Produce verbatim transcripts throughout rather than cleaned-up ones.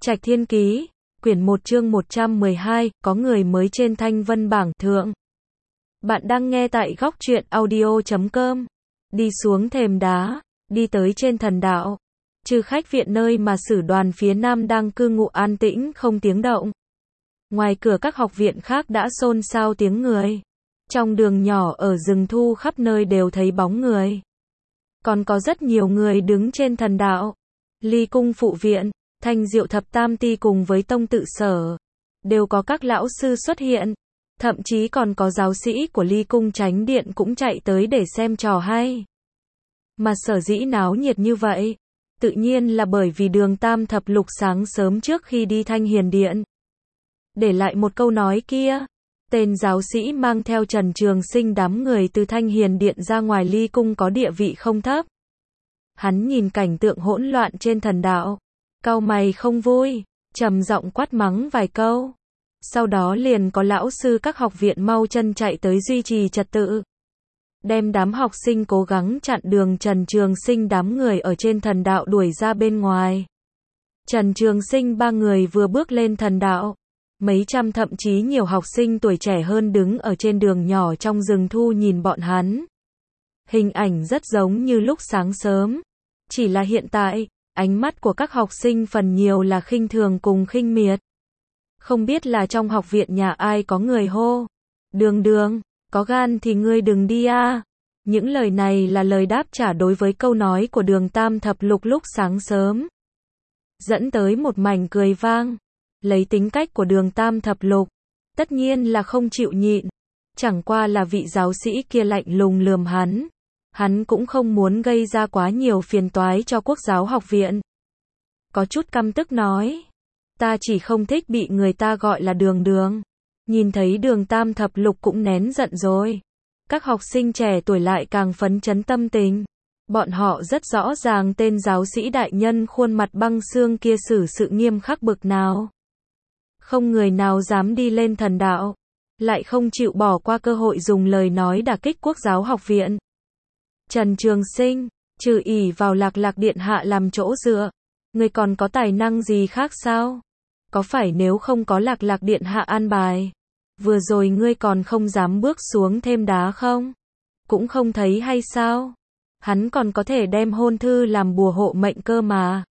Trạch Thiên Ký, quyển một chương một trăm mười hai, có người mới trên thanh vân bảng thượng. Bạn đang nghe tại góc truyện audio chấm com. Đi xuống thềm đá, đi tới trên thần đạo. Trừ khách viện nơi mà sử đoàn phía nam đang cư ngụ an tĩnh không tiếng động. Ngoài cửa các học viện khác đã xôn xao tiếng người. Trong đường nhỏ ở rừng thu khắp nơi đều thấy bóng người. Còn có rất nhiều người đứng trên thần đạo. Ly cung phụ viện, Thanh Diệu thập tam ti cùng với tông tự sở. Đều có các lão sư xuất hiện. Thậm chí còn có giáo sĩ của Ly cung Chánh Điện cũng chạy tới để xem trò hay. Mà sở dĩ náo nhiệt như vậy, tự nhiên là bởi vì Đường Tam Thập Lục sáng sớm trước khi đi Thanh Hiền Điện để lại một câu nói kia. Tên giáo sĩ mang theo Trần Trường Sinh đám người từ Thanh Hiền Điện ra ngoài Ly cung có địa vị không thấp. Hắn nhìn cảnh tượng hỗn loạn trên thần đạo, cau mày không vui, trầm giọng quát mắng vài câu. Sau đó liền có lão sư các học viện mau chân chạy tới duy trì trật tự, đem đám học sinh cố gắng chặn đường Trần Trường Sinh đám người ở trên thần đạo đuổi ra bên ngoài. Trần Trường Sinh ba người vừa bước lên thần đạo, mấy trăm thậm chí nhiều học sinh tuổi trẻ hơn đứng ở trên đường nhỏ trong rừng thu nhìn bọn hắn. Hình ảnh rất giống như lúc sáng sớm, chỉ là hiện tại, ánh mắt của các học sinh phần nhiều là khinh thường cùng khinh miệt. Không biết là trong học viện nhà ai có người hô: "Đường Đường, có gan thì ngươi đừng đi a." Những lời này là lời đáp trả đối với câu nói của Đường Tam Thập Lục lúc sáng sớm, dẫn tới một mảnh cười vang. Lấy tính cách của Đường Tam Thập Lục, tất nhiên là không chịu nhịn. Chẳng qua là vị giáo sĩ kia lạnh lùng lườm hắn. Hắn cũng không muốn gây ra quá nhiều phiền toái cho Quốc giáo học viện. Có chút căm tức nói: "Ta chỉ không thích bị người ta gọi là Đường Đường." Nhìn thấy Đường Tam Thập Lục cũng nén giận rồi. Các học sinh trẻ tuổi lại càng phấn chấn tâm tình. Bọn họ rất rõ ràng tên giáo sĩ đại nhân khuôn mặt băng xương kia xử sự nghiêm khắc bực nào. Không người nào dám đi lên thần đạo, lại không chịu bỏ qua cơ hội dùng lời nói đả kích Quốc giáo học viện. Trần Trường Sinh, trừ ỷ vào Lạc Lạc điện hạ làm chỗ dựa, ngươi còn có tài năng gì khác sao? Có phải nếu không có Lạc Lạc điện hạ an bài, vừa rồi ngươi còn không dám bước xuống thêm đá không? Cũng không thấy hay sao? Hắn còn có thể đem hôn thư làm bùa hộ mệnh cơ mà.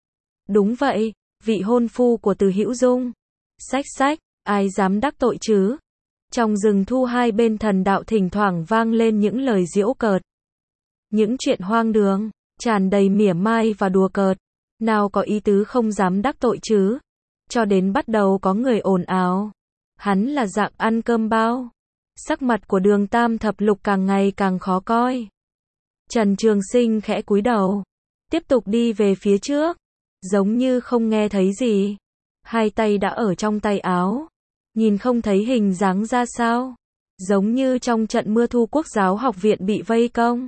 Đúng vậy, vị hôn phu của Từ Hữu Dung. Xách xách, ai dám đắc tội chứ? Trong rừng thu hai bên thần đạo thỉnh thoảng vang lên những lời giễu cợt. Những chuyện hoang đường, tràn đầy mỉa mai và đùa cợt. Nào có ý tứ không dám đắc tội chứ? Cho đến bắt đầu có người ồn ào. Hắn là dạng ăn cơm bao. Sắc mặt của Đường Tam Thập Lục càng ngày càng khó coi. Trần Trường Sinh khẽ cúi đầu, tiếp tục đi về phía trước, giống như không nghe thấy gì. Hai tay đã ở trong tay áo, nhìn không thấy hình dáng ra sao, giống như trong trận mưa thu Quốc giáo học viện bị vây công.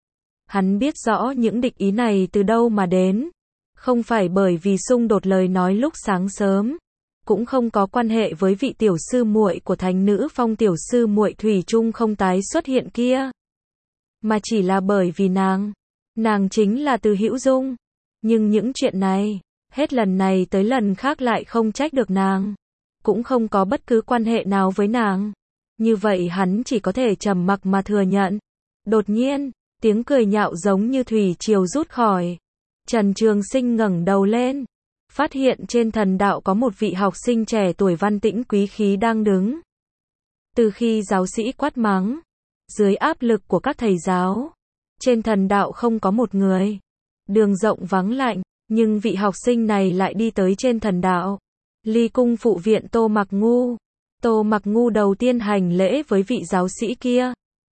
Hắn biết rõ những địch ý này từ đâu mà đến, không phải bởi vì xung đột lời nói lúc sáng sớm, cũng không có quan hệ với vị tiểu sư muội của thánh nữ Phong tiểu sư muội thủy chung không tái xuất hiện kia, mà chỉ là bởi vì nàng, nàng chính là Từ Hữu Dung. Nhưng những chuyện này, hết lần này tới lần khác lại không trách được nàng, cũng không có bất cứ quan hệ nào với nàng. Như vậy hắn chỉ có thể trầm mặc mà thừa nhận. Đột nhiên, tiếng cười nhạo giống như thủy triều rút khỏi. Trần Trường Sinh ngẩng đầu lên, phát hiện trên thần đạo có một vị học sinh trẻ tuổi văn tĩnh quý khí đang đứng. Từ khi giáo sĩ quát mắng, dưới áp lực của các thầy giáo, trên thần đạo không có một người. Đường rộng vắng lạnh, nhưng vị học sinh này lại đi tới trên thần đạo. Ly cung phụ viện Tô Mặc Ngu. Tô Mặc Ngu đầu tiên hành lễ với vị giáo sĩ kia,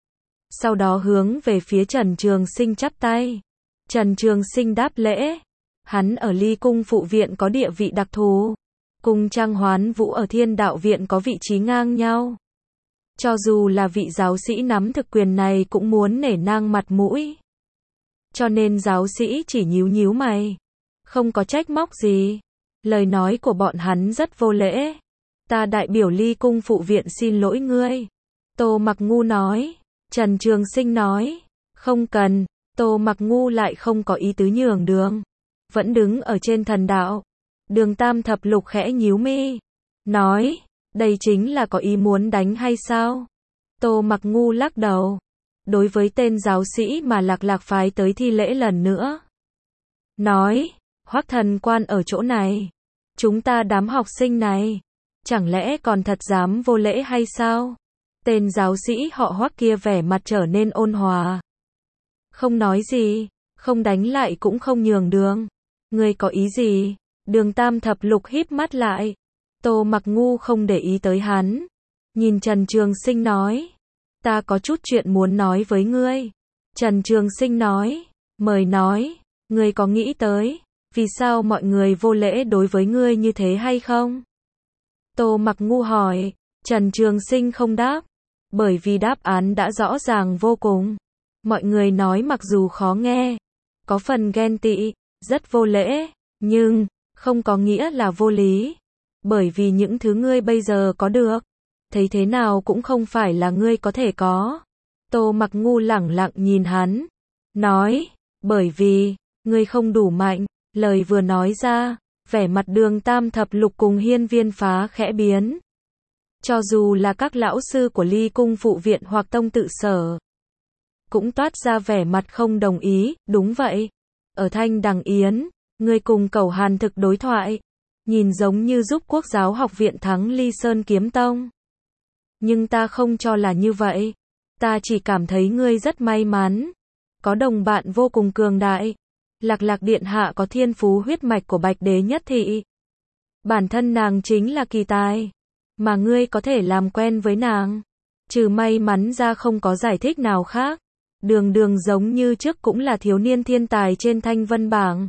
sau đó hướng về phía Trần Trường Sinh chắp tay. Trần Trường Sinh đáp lễ. Hắn ở Ly cung phụ viện có địa vị đặc thù, cùng Trang Hoán Vũ ở Thiên Đạo viện có vị trí ngang nhau. Cho dù là vị giáo sĩ nắm thực quyền này cũng muốn nể nang mặt mũi. Cho nên giáo sĩ chỉ nhíu nhíu mày, không có trách móc gì. Lời nói của bọn hắn rất vô lễ. "Ta đại biểu Ly cung phụ viện xin lỗi ngươi." Tô Mặc Ngu nói. Trần Trường Sinh nói: "Không cần." Tô Mặc Ngu lại không có ý tứ nhường đường, vẫn đứng ở trên thần đạo. Đường Tam Thập Lục khẽ nhíu mi, nói, đây chính là có ý muốn đánh hay sao? Tô Mặc Ngu lắc đầu. Đối với tên giáo sĩ mà Lạc Lạc phái tới thi lễ lần nữa. Nói, Hoắc thần quan ở chỗ này. Chúng ta đám học sinh này. Chẳng lẽ còn thật dám vô lễ hay sao? Tên giáo sĩ họ Hoắc kia vẻ mặt trở nên ôn hòa. Không nói gì, không đánh lại cũng không nhường đường. Ngươi có ý gì? Đường Tam Thập Lục híp mắt lại. Tô Mặc Ngu không để ý tới hắn. Nhìn Trần Trường Sinh nói. Ta có chút chuyện muốn nói với ngươi. Trần Trường Sinh nói. Mời nói. Ngươi có nghĩ tới, vì sao mọi người vô lễ đối với ngươi như thế hay không? Tô Mặc Ngu hỏi. Trần Trường Sinh không đáp. Bởi vì đáp án đã rõ ràng vô cùng. Mọi người nói mặc dù khó nghe, có phần ghen tị, rất vô lễ, nhưng không có nghĩa là vô lý. Bởi vì những thứ ngươi bây giờ có được, thấy thế nào cũng không phải là ngươi có thể có. Tô Mặc Ngu lẳng lặng nhìn hắn, nói, bởi vì ngươi không đủ mạnh. Lời vừa nói ra, vẻ mặt Đường Tam Thập Lục cùng Hiên Viên Phá khẽ biến. Cho dù là các lão sư của Ly Cung phụ viện hoặc tông tự sở, cũng toát ra vẻ mặt không đồng ý. Đúng vậy, ở Thanh Đằng Yến, ngươi cùng Cẩu Hàn Thực đối thoại, nhìn giống như giúp Quốc giáo học viện thắng Ly Sơn Kiếm Tông. Nhưng ta không cho là như vậy. Ta chỉ cảm thấy ngươi rất may mắn, có đồng bạn vô cùng cường đại. Lạc Lạc điện hạ có thiên phú huyết mạch của Bạch Đế nhất thị. Bản thân nàng chính là kỳ tài, mà ngươi có thể làm quen với nàng. Trừ may mắn ra không có giải thích nào khác. Đường Đường giống như trước cũng là thiếu niên thiên tài trên Thanh Vân bảng.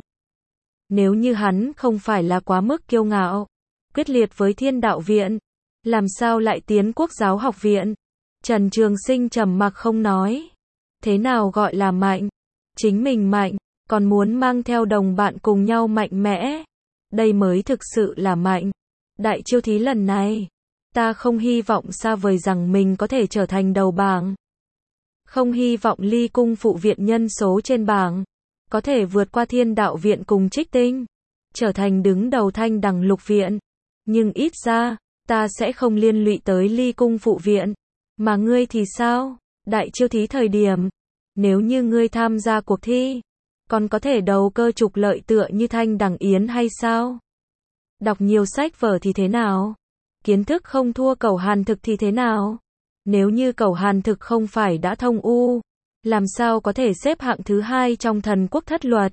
Nếu như hắn không phải là quá mức kiêu ngạo, quyết liệt với Thiên Đạo viện, làm sao lại tiến Quốc giáo học viện? Trần Trường Sinh trầm mặc không nói. Thế nào gọi là mạnh? Chính mình mạnh, còn muốn mang theo đồng bạn cùng nhau mạnh mẽ. Đây mới thực sự là mạnh. Đại chiêu thí lần này, ta không hy vọng xa vời rằng mình có thể trở thành đầu bảng. Không hy vọng Ly Cung phụ viện nhân số trên bảng có thể vượt qua Thiên Đạo viện cùng Trích Tinh, trở thành đứng đầu Thanh Đằng Lục viện. Nhưng ít ra, ta sẽ không liên lụy tới Ly Cung phụ viện. Mà ngươi thì sao? Đại chiêu thí thời điểm, nếu như ngươi tham gia cuộc thi, còn có thể đầu cơ trục lợi tựa như Thanh Đằng Yến hay sao? Đọc nhiều sách vở thì thế nào? Kiến thức không thua Cẩu Hàn Thực thì thế nào? Nếu như Cẩu Hàn Thực không phải đã thông u, làm sao có thể xếp hạng thứ hai trong thần quốc thất luật?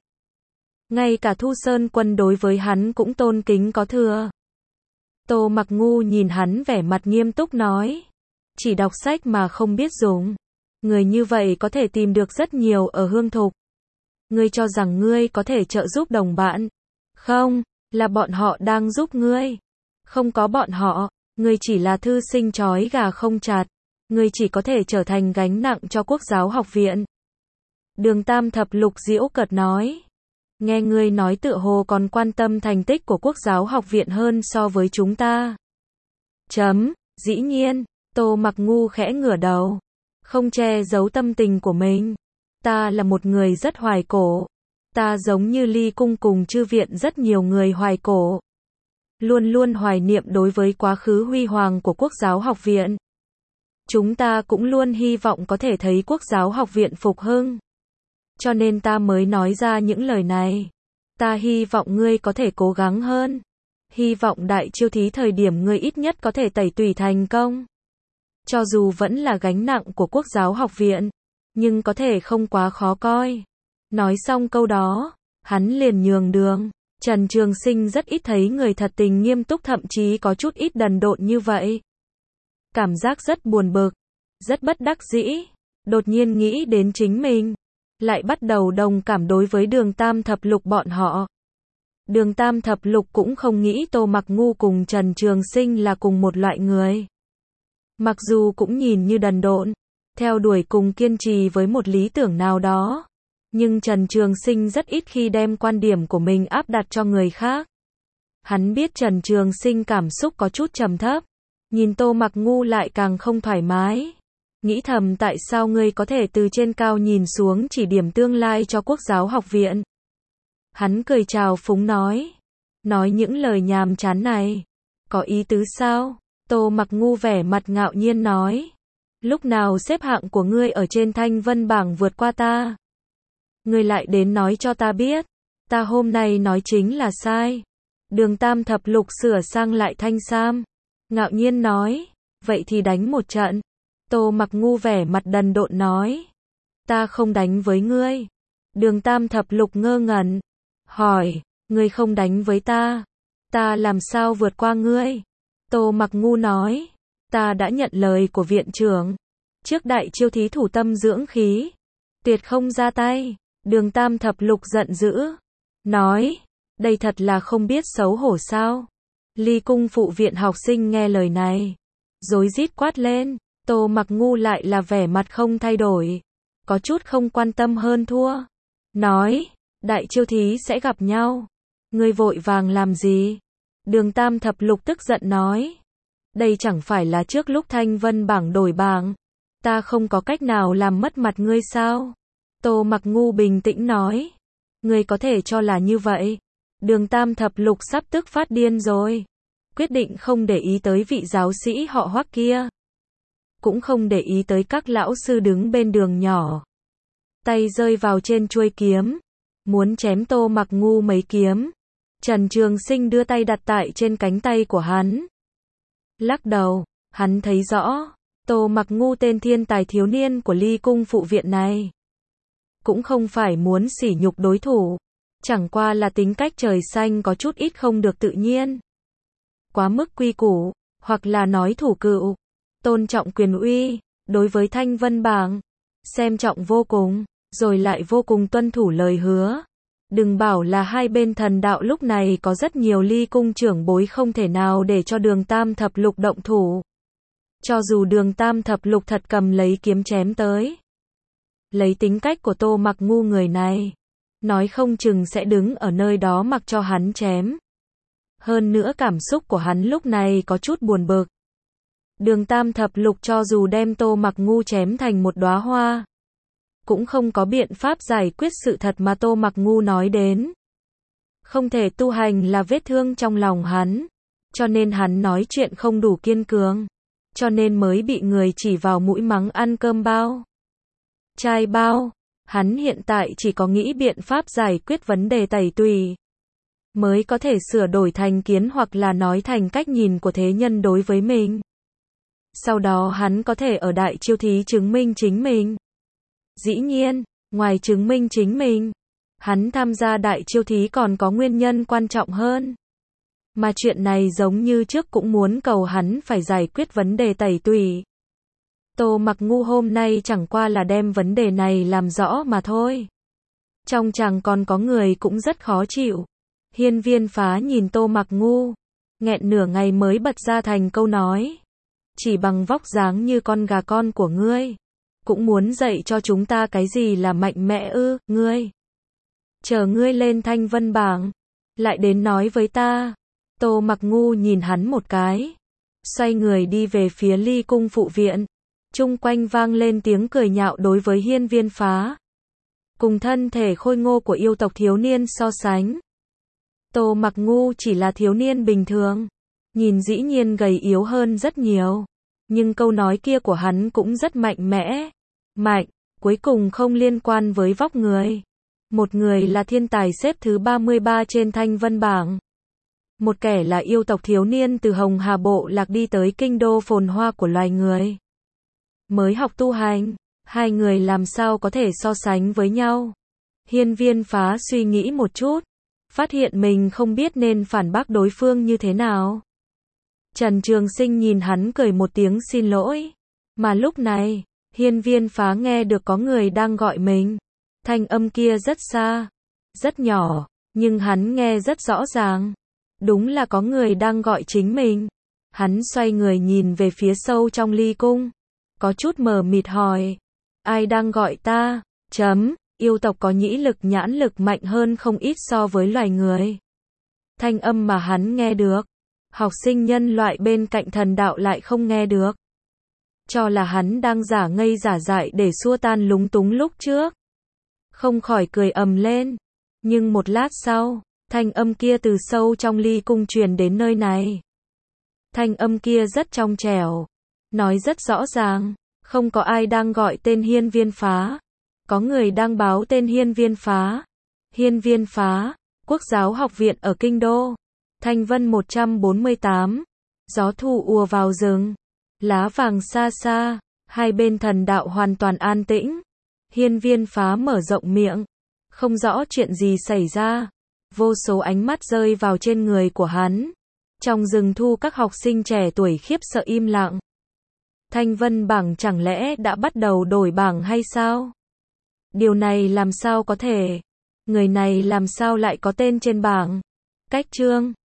Ngay cả Thu Sơn Quân đối với hắn cũng tôn kính có thừa. Tô Mặc Ngu nhìn hắn vẻ mặt nghiêm túc nói. Chỉ đọc sách mà không biết dùng. Người như vậy có thể tìm được rất nhiều ở hương thục. Ngươi cho rằng ngươi có thể trợ giúp đồng bạn. Không, là bọn họ đang giúp ngươi. Không có bọn họ, ngươi chỉ là thư sinh trói gà không chặt. Ngươi chỉ có thể trở thành gánh nặng cho Quốc giáo học viện. Đường Tam Thập Lục giễu cợt nói. Nghe ngươi nói tựa hồ còn quan tâm thành tích của Quốc giáo học viện hơn so với chúng ta. Chấm, dĩ nhiên. Tô Mặc Ngu khẽ ngửa đầu, không che giấu tâm tình của mình. Ta là một người rất hoài cổ. Ta giống như Ly Cung cùng Chư viện rất nhiều người hoài cổ. Luôn luôn hoài niệm đối với quá khứ huy hoàng của Quốc giáo học viện. Chúng ta cũng luôn hy vọng có thể thấy Quốc giáo học viện phục hưng. Cho nên ta mới nói ra những lời này. Ta hy vọng ngươi có thể cố gắng hơn. Hy vọng đại chiêu thí thời điểm ngươi ít nhất có thể tẩy tùy thành công. Cho dù vẫn là gánh nặng của Quốc giáo học viện, nhưng có thể không quá khó coi. Nói xong câu đó, hắn liền nhường đường. Trần Trường Sinh rất ít thấy người thật tình nghiêm túc, thậm chí có chút ít đần độn như vậy. Cảm giác rất buồn bực, rất bất đắc dĩ, đột nhiên nghĩ đến chính mình, lại bắt đầu đồng cảm đối với Đường Tam Thập Lục bọn họ. Đường Tam Thập Lục cũng không nghĩ Tô Mặc Ngu cùng Trần Trường Sinh là cùng một loại người. Mặc dù cũng nhìn như đần độn, theo đuổi cùng kiên trì với một lý tưởng nào đó, nhưng Trần Trường Sinh rất ít khi đem quan điểm của mình áp đặt cho người khác. Hắn biết Trần Trường Sinh cảm xúc có chút trầm thấp, nhìn Tô Mặc Ngu lại càng không thoải mái. Nghĩ thầm tại sao ngươi có thể từ trên cao nhìn xuống chỉ điểm tương lai cho Quốc giáo học viện. Hắn cười chào phúng nói. Nói những lời nhàm chán này, có ý tứ sao? Tô Mặc Ngu vẻ mặt ngạo nhiên nói. Lúc nào xếp hạng của ngươi ở trên thanh vân bảng vượt qua ta? Ngươi lại đến nói cho ta biết. Ta hôm nay nói chính là sai. Đường Tam Thập Lục sửa sang lại thanh sam. Ngạo nhiên nói. Vậy thì đánh một trận. Tô Mặc Ngu vẻ mặt đần độn nói. Ta không đánh với ngươi. Đường Tam Thập Lục ngơ ngẩn. Hỏi. Ngươi không đánh với ta. Ta làm sao vượt qua ngươi? Tô Mặc Ngu nói. Ta đã nhận lời của viện trưởng. Trước đại chiêu thí thủ tâm dưỡng khí. Tuyệt không ra tay. Đường Tam Thập Lục giận dữ. Nói. Đây thật là không biết xấu hổ sao? Ly Cung phụ viện học sinh nghe lời này. Rối rít quát lên. Tô Mặc Ngu lại là vẻ mặt không thay đổi. Có chút không quan tâm hơn thua. Nói. Đại chiêu thí sẽ gặp nhau. Ngươi vội vàng làm gì? Đường Tam Thập Lục tức giận nói. Đây chẳng phải là trước lúc thanh vân bảng đổi bảng. Ta không có cách nào làm mất mặt ngươi sao? Tô Mặc Ngu bình tĩnh nói. Ngươi có thể cho là như vậy. Đường Tam Thập Lục sắp tức phát điên rồi. Quyết định không để ý tới vị giáo sĩ họ Hoắc kia. Cũng không để ý tới các lão sư đứng bên đường nhỏ. Tay rơi vào trên chuôi kiếm. Muốn chém Tô Mặc Ngu mấy kiếm. Trần Trường Sinh đưa tay đặt tại trên cánh tay của hắn. Lắc đầu, hắn thấy rõ. Tô Mặc Ngu tên thiên tài thiếu niên của Ly Cung phụ viện này. Cũng không phải muốn sỉ nhục đối thủ. Chẳng qua là tính cách trời xanh có chút ít không được tự nhiên. Quá mức quy củ, hoặc là nói thủ cựu. Tôn trọng quyền uy, đối với thanh vân bảng. Xem trọng vô cùng, rồi lại vô cùng tuân thủ lời hứa. Đừng bảo là hai bên thần đạo lúc này có rất nhiều Ly Cung trưởng bối không thể nào để cho đường Tam Thập Lục động thủ. Cho dù đường Tam Thập Lục thật cầm lấy kiếm chém tới. Lấy tính cách của Tô Mặc Ngu người này. Nói không chừng sẽ đứng ở nơi đó mặc cho hắn chém. Hơn nữa cảm xúc của hắn lúc này có chút buồn bực. Đường Tam Thập Lục cho dù đem Tô Mặc Ngu chém thành một đóa hoa. Cũng không có biện pháp giải quyết sự thật mà Tô Mặc Ngu nói đến. Không thể tu hành là vết thương trong lòng hắn. Cho nên hắn nói chuyện không đủ kiên cường. Cho nên mới bị người chỉ vào mũi mắng ăn cơm bao. Chai bao. Hắn hiện tại chỉ có nghĩ biện pháp giải quyết vấn đề tẩy tùy. Mới có thể sửa đổi thành kiến hoặc là nói thành cách nhìn của thế nhân đối với mình. Sau đó hắn có thể ở đại chiêu thí chứng minh chính mình. Dĩ nhiên, ngoài chứng minh chính mình, hắn tham gia đại chiêu thí còn có nguyên nhân quan trọng hơn. Mà chuyện này giống như trước cũng muốn cầu hắn phải giải quyết vấn đề tẩy tùy. Tô Mặc Ngu hôm nay chẳng qua là đem vấn đề này làm rõ mà thôi. Trong chàng còn có người cũng rất khó chịu. Hiên Viên Phá nhìn Tô Mặc Ngu, nghẹn nửa ngày mới bật ra thành câu nói. Chỉ bằng vóc dáng như con gà con của ngươi. Cũng muốn dạy cho chúng ta cái gì là mạnh mẽ ư, ngươi. Chờ ngươi lên thanh vân bảng. Lại đến nói với ta. Tô Mặc Ngu nhìn hắn một cái. Xoay người đi về phía Ly Cung phụ viện. Chung quanh vang lên tiếng cười nhạo đối với Hiên Viên Phá. Cùng thân thể khôi ngô của yêu tộc thiếu niên so sánh. Tô Mặc Ngu chỉ là thiếu niên bình thường. Nhìn dĩ nhiên gầy yếu hơn rất nhiều. Nhưng câu nói kia của hắn cũng rất mạnh mẽ. Mạnh, cuối cùng không liên quan với vóc người. Một người là thiên tài xếp thứ ba mươi ba trên thanh vân bảng. Một kẻ là yêu tộc thiếu niên từ Hồng Hà Bộ Lạc đi tới kinh đô phồn hoa của loài người. Mới học tu hành, hai người làm sao có thể so sánh với nhau. Hiên Viên Phá suy nghĩ một chút, phát hiện mình không biết nên phản bác đối phương như thế nào. Trần Trường Sinh nhìn hắn cười một tiếng xin lỗi. Mà lúc này, Hiên Viên Phá nghe được có người đang gọi mình. Thanh âm kia rất xa, rất nhỏ, nhưng hắn nghe rất rõ ràng. Đúng là có người đang gọi chính mình. Hắn xoay người nhìn về phía sâu trong Ly Cung. Có chút mờ mịt hỏi. Ai đang gọi ta? Chấm, yêu tộc có nhĩ lực nhãn lực mạnh hơn không ít so với loài người. Thanh âm mà hắn nghe được. Học sinh nhân loại bên cạnh thần đạo lại không nghe được. Cho là hắn đang giả ngây giả dại để xua tan lúng túng lúc trước. Không khỏi cười ầm lên. Nhưng một lát sau, Thanh âm kia từ sâu trong ly cung truyền đến nơi này. Thanh âm kia rất trong trẻo, nói rất rõ ràng, không có ai đang gọi tên Hiên Viên Phá. Có người đang báo tên Hiên Viên Phá. Hiên Viên Phá, Quốc giáo học viện ở Kinh Đô. Thanh Vân một trăm bốn mươi tám. Gió thu ùa vào rừng. Lá vàng xa xa, hai bên thần đạo hoàn toàn an tĩnh. Hiên Viên Phá mở rộng miệng, không rõ chuyện gì xảy ra. Vô số ánh mắt rơi vào trên người của hắn. Trong rừng thu các học sinh trẻ tuổi khiếp sợ im lặng. Thanh Vân bảng chẳng lẽ đã bắt đầu đổi bảng hay sao? Điều này làm sao có thể? Người này làm sao lại có tên trên bảng? Cách chương